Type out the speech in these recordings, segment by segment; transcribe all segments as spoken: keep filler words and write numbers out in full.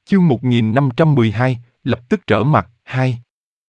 Chương một nghìn năm trăm mười hai, lập tức trở mặt, hai.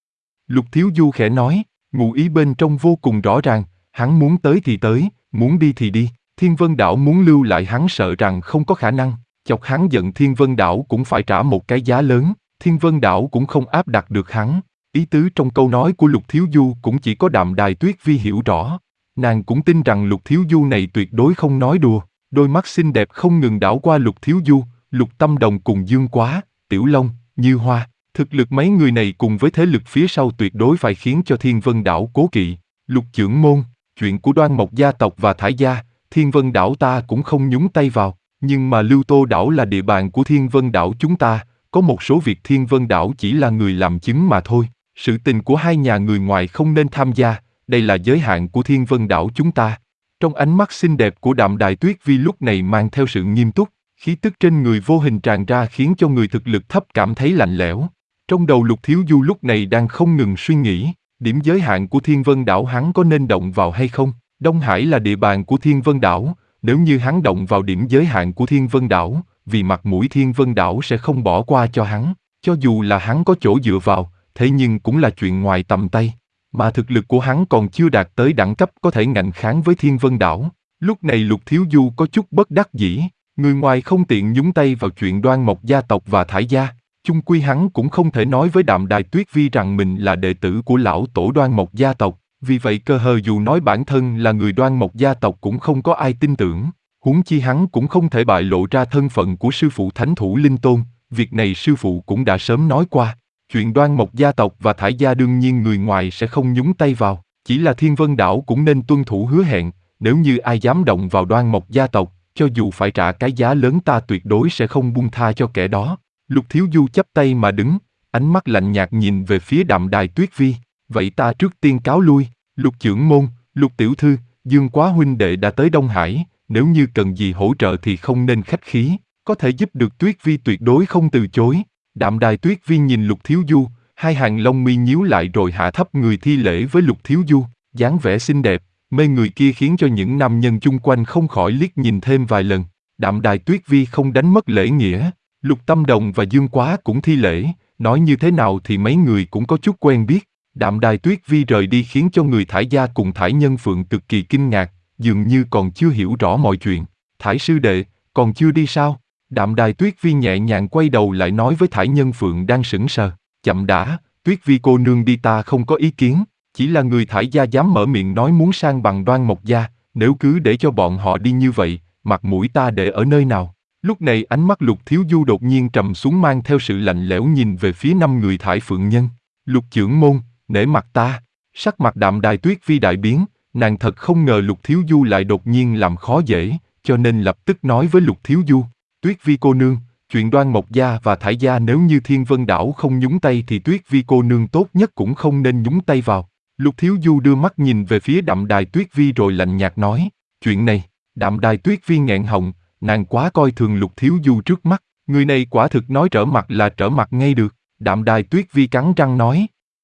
Lục Thiếu Du khẽ nói, ngụ ý bên trong vô cùng rõ ràng, hắn muốn tới thì tới, muốn đi thì đi, Thiên Vân Đảo muốn lưu lại hắn sợ rằng không có khả năng, chọc hắn giận Thiên Vân Đảo cũng phải trả một cái giá lớn, Thiên Vân Đảo cũng không áp đặt được hắn. Ý tứ trong câu nói của Lục Thiếu Du cũng chỉ có Đạm Đài Tuyết Vi hiểu rõ. Nàng cũng tin rằng Lục Thiếu Du này tuyệt đối không nói đùa, đôi mắt xinh đẹp không ngừng đảo qua Lục Thiếu Du, Lục Tâm Đồng cùng Dương Quá, Tiểu Long, Như Hoa. Thực lực mấy người này cùng với thế lực phía sau tuyệt đối phải khiến cho Thiên Vân Đảo cố kỵ. Lục Chưởng Môn, chuyện của Đoan Mộc gia tộc và Thải gia, Thiên Vân Đảo ta cũng không nhúng tay vào, nhưng mà Lưu Tô Đảo là địa bàn của Thiên Vân Đảo chúng ta, có một số việc Thiên Vân Đảo chỉ là người làm chứng mà thôi. Sự tình của hai nhà người ngoài không nên tham gia, đây là giới hạn của Thiên Vân Đảo chúng ta. Trong ánh mắt xinh đẹp của Đạm Đài Tuyết Vi lúc này mang theo sự nghiêm túc, khí tức trên người vô hình tràn ra khiến cho người thực lực thấp cảm thấy lạnh lẽo. Trong đầu Lục Thiếu Du lúc này đang không ngừng suy nghĩ, điểm giới hạn của Thiên Vân Đảo hắn có nên động vào hay không? Đông Hải là địa bàn của Thiên Vân Đảo, nếu như hắn động vào điểm giới hạn của Thiên Vân Đảo, vì mặt mũi Thiên Vân Đảo sẽ không bỏ qua cho hắn, cho dù là hắn có chỗ dựa vào, thế nhưng cũng là chuyện ngoài tầm tay, mà thực lực của hắn còn chưa đạt tới đẳng cấp có thể ngạnh kháng với Thiên Vân Đảo. Lúc này Lục Thiếu Du có chút bất đắc dĩ, người ngoài không tiện nhúng tay vào chuyện Đoan Mộc gia tộc và Thải gia, chung quy hắn cũng không thể nói với Đạm Đài Tuyết Vi rằng mình là đệ tử của lão tổ Đoan Mộc gia tộc, vì vậy cơ hờ dù nói bản thân là người Đoan Mộc gia tộc cũng không có ai tin tưởng, huống chi hắn cũng không thể bại lộ ra thân phận của sư phụ Thánh Thủ Linh Tôn, việc này sư phụ cũng đã sớm nói qua. Chuyện Đoan Mộc gia tộc và Thải gia đương nhiên người ngoài sẽ không nhúng tay vào, chỉ là Thiên Vân Đảo cũng nên tuân thủ hứa hẹn, nếu như ai dám động vào Đoan Mộc gia tộc, cho dù phải trả cái giá lớn ta tuyệt đối sẽ không buông tha cho kẻ đó. Lục Thiếu Du chắp tay mà đứng, ánh mắt lạnh nhạt nhìn về phía Đạm Đài Tuyết Vi, vậy ta trước tiên cáo lui, Lục Chưởng Môn, Lục Tiểu Thư, Dương Quá huynh đệ đã tới Đông Hải, nếu như cần gì hỗ trợ thì không nên khách khí, có thể giúp được Tuyết Vi tuyệt đối không từ chối. Đạm Đài Tuyết Vi nhìn Lục Thiếu Du, hai hàng lông mi nhíu lại rồi hạ thấp người thi lễ với Lục Thiếu Du, dáng vẻ xinh đẹp, mê người kia khiến cho những nam nhân chung quanh không khỏi liếc nhìn thêm vài lần. Đạm Đài Tuyết Vi không đánh mất lễ nghĩa, Lục Tâm Đồng và Dương Quá cũng thi lễ, nói như thế nào thì mấy người cũng có chút quen biết. Đạm Đài Tuyết Vi rời đi khiến cho người Thải gia cùng Thải Nhân Phượng cực kỳ kinh ngạc, dường như còn chưa hiểu rõ mọi chuyện. Thải sư đệ, còn chưa đi sao? Đạm Đài Tuyết Vi nhẹ nhàng quay đầu lại nói với Thải Nhân Phượng đang sững sờ, chậm đã, Tuyết Vi cô nương đi ta không có ý kiến, chỉ là người Thải gia dám mở miệng nói muốn sang bằng Đoan Mộc gia, nếu cứ để cho bọn họ đi như vậy, mặt mũi ta để ở nơi nào? Lúc này ánh mắt Lục Thiếu Du đột nhiên trầm xuống mang theo sự lạnh lẽo nhìn về phía năm người Thải Phượng nhân. Lục Chưởng Môn, nể mặt ta. Sắc mặt Đạm Đài Tuyết Vi đại biến, nàng thật không ngờ Lục Thiếu Du lại đột nhiên làm khó dễ, cho nên lập tức nói với Lục Thiếu Du, Tuyết Vi cô nương, chuyện Đoan Mộc gia và Thải gia nếu như Thiên Vân Đảo không nhúng tay thì Tuyết Vi cô nương tốt nhất cũng không nên nhúng tay vào. Lục Thiếu Du đưa mắt nhìn về phía Đạm Đài Tuyết Vi rồi lạnh nhạt nói, chuyện này. Đạm Đài Tuyết Vi nghẹn họng, nàng quá coi thường Lục Thiếu Du trước mắt, người này quả thực nói trở mặt là trở mặt ngay được. Đạm Đài Tuyết Vi cắn răng nói,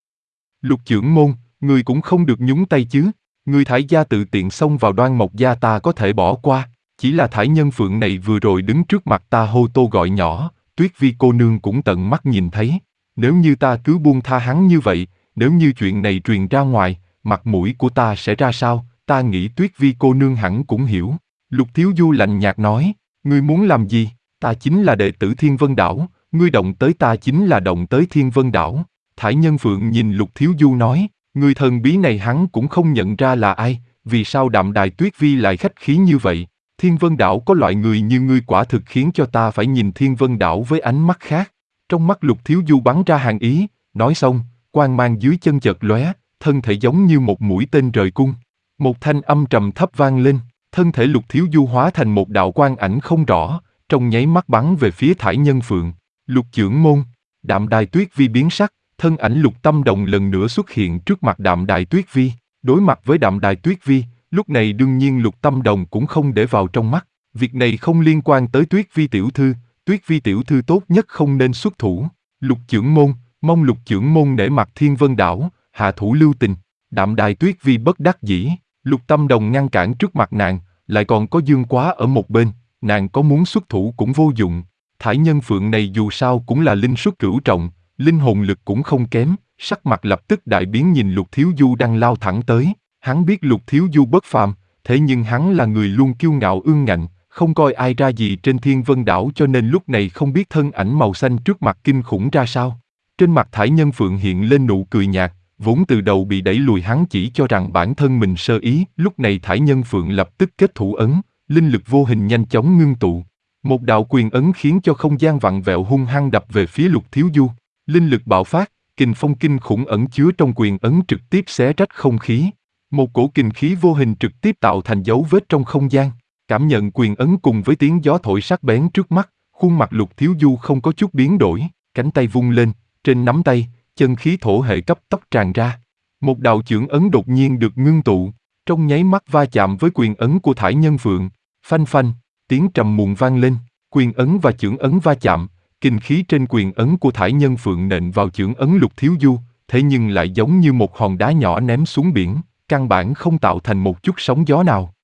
Lục Chưởng Môn, người cũng không được nhúng tay chứ, người Thải gia tự tiện xông vào Đoan Mộc gia ta có thể bỏ qua, chỉ là Thải Nhân Phượng này vừa rồi đứng trước mặt ta hô tô gọi nhỏ, Tuyết Vi cô nương cũng tận mắt nhìn thấy, nếu như ta cứ buông tha hắn như vậy, nếu như chuyện này truyền ra ngoài, mặt mũi của ta sẽ ra sao, ta nghĩ Tuyết Vi cô nương hẳn cũng hiểu. Lục Thiếu Du lạnh nhạt nói, ngươi muốn làm gì, ta chính là đệ tử Thiên Vân Đảo, ngươi động tới ta chính là động tới Thiên Vân Đảo. Thải Nhân Phượng nhìn Lục Thiếu Du nói, người thần bí này hắn cũng không nhận ra là ai, vì sao Đạm Đài Tuyết Vi lại khách khí như vậy, Thiên Vân Đảo có loại người như ngươi quả thực khiến cho ta phải nhìn Thiên Vân Đảo với ánh mắt khác. Trong mắt Lục Thiếu Du bắn ra hàng ý, nói xong, quang mang dưới chân chợt lóe, thân thể giống như một mũi tên rời cung. Một thanh âm trầm thấp vang lên, thân thể Lục Thiếu Du hóa thành một đạo quang ảnh không rõ, trong nháy mắt bắn về phía Thải Nhân Phượng. Lục Chưởng Môn, Đạm Đài Tuyết Vi biến sắc, thân ảnh Lục Tâm Đồng lần nữa xuất hiện trước mặt Đạm Đài Tuyết Vi, đối mặt với Đạm Đài Tuyết Vi, lúc này đương nhiên Lục Tâm Đồng cũng không để vào trong mắt, việc này không liên quan tới Tuyết Vi tiểu thư, Tuyết Vi tiểu thư tốt nhất không nên xuất thủ. Lục Chưởng Môn, mong Lục Chưởng Môn nể mặt Thiên Vân Đảo, hạ thủ lưu tình. Đạm Đài Tuyết Vi bất đắc dĩ, Lục Tâm Đồng ngăn cản trước mặt nàng, lại còn có Dương Quá ở một bên, nàng có muốn xuất thủ cũng vô dụng. Thải Nhân Phượng này dù sao cũng là linh xuất cửu trọng, linh hồn lực cũng không kém, sắc mặt lập tức đại biến nhìn Lục Thiếu Du đang lao thẳng tới. Hắn biết Lục Thiếu Du bất phàm, thế nhưng hắn là người luôn kiêu ngạo ương ngạnh, không coi ai ra gì trên Thiên Vân Đảo, cho nên lúc này không biết thân ảnh màu xanh trước mặt kinh khủng ra sao. Trên mặt Thải Nhân Phượng hiện lên nụ cười nhạt, vốn từ đầu bị đẩy lùi hắn chỉ cho rằng bản thân mình sơ ý, lúc này Thải Nhân Phượng lập tức kết thủ ấn, linh lực vô hình nhanh chóng ngưng tụ. Một đạo quyền ấn khiến cho không gian vặn vẹo hung hăng đập về phía Lục Thiếu Du. Linh lực bạo phát, kình phong kinh khủng ẩn chứa trong quyền ấn trực tiếp xé rách không khí. Một cổ kình khí vô hình trực tiếp tạo thành dấu vết trong không gian. Cảm nhận quyền ấn cùng với tiếng gió thổi sắc bén trước mắt, khuôn mặt Lục Thiếu Du không có chút biến đổi, cánh tay vung lên, trên nắm tay, chân khí thổ hệ cấp tốc tràn ra. Một đạo chưởng ấn đột nhiên được ngưng tụ, trong nháy mắt va chạm với quyền ấn của Thải Nhân Phượng. Phanh phanh, tiếng trầm muộn vang lên, quyền ấn và chưởng ấn va chạm, kình khí trên quyền ấn của Thải Nhân Phượng nện vào chưởng ấn Lục Thiếu Du, thế nhưng lại giống như một hòn đá nhỏ ném xuống biển, căn bản không tạo thành một chút sóng gió nào.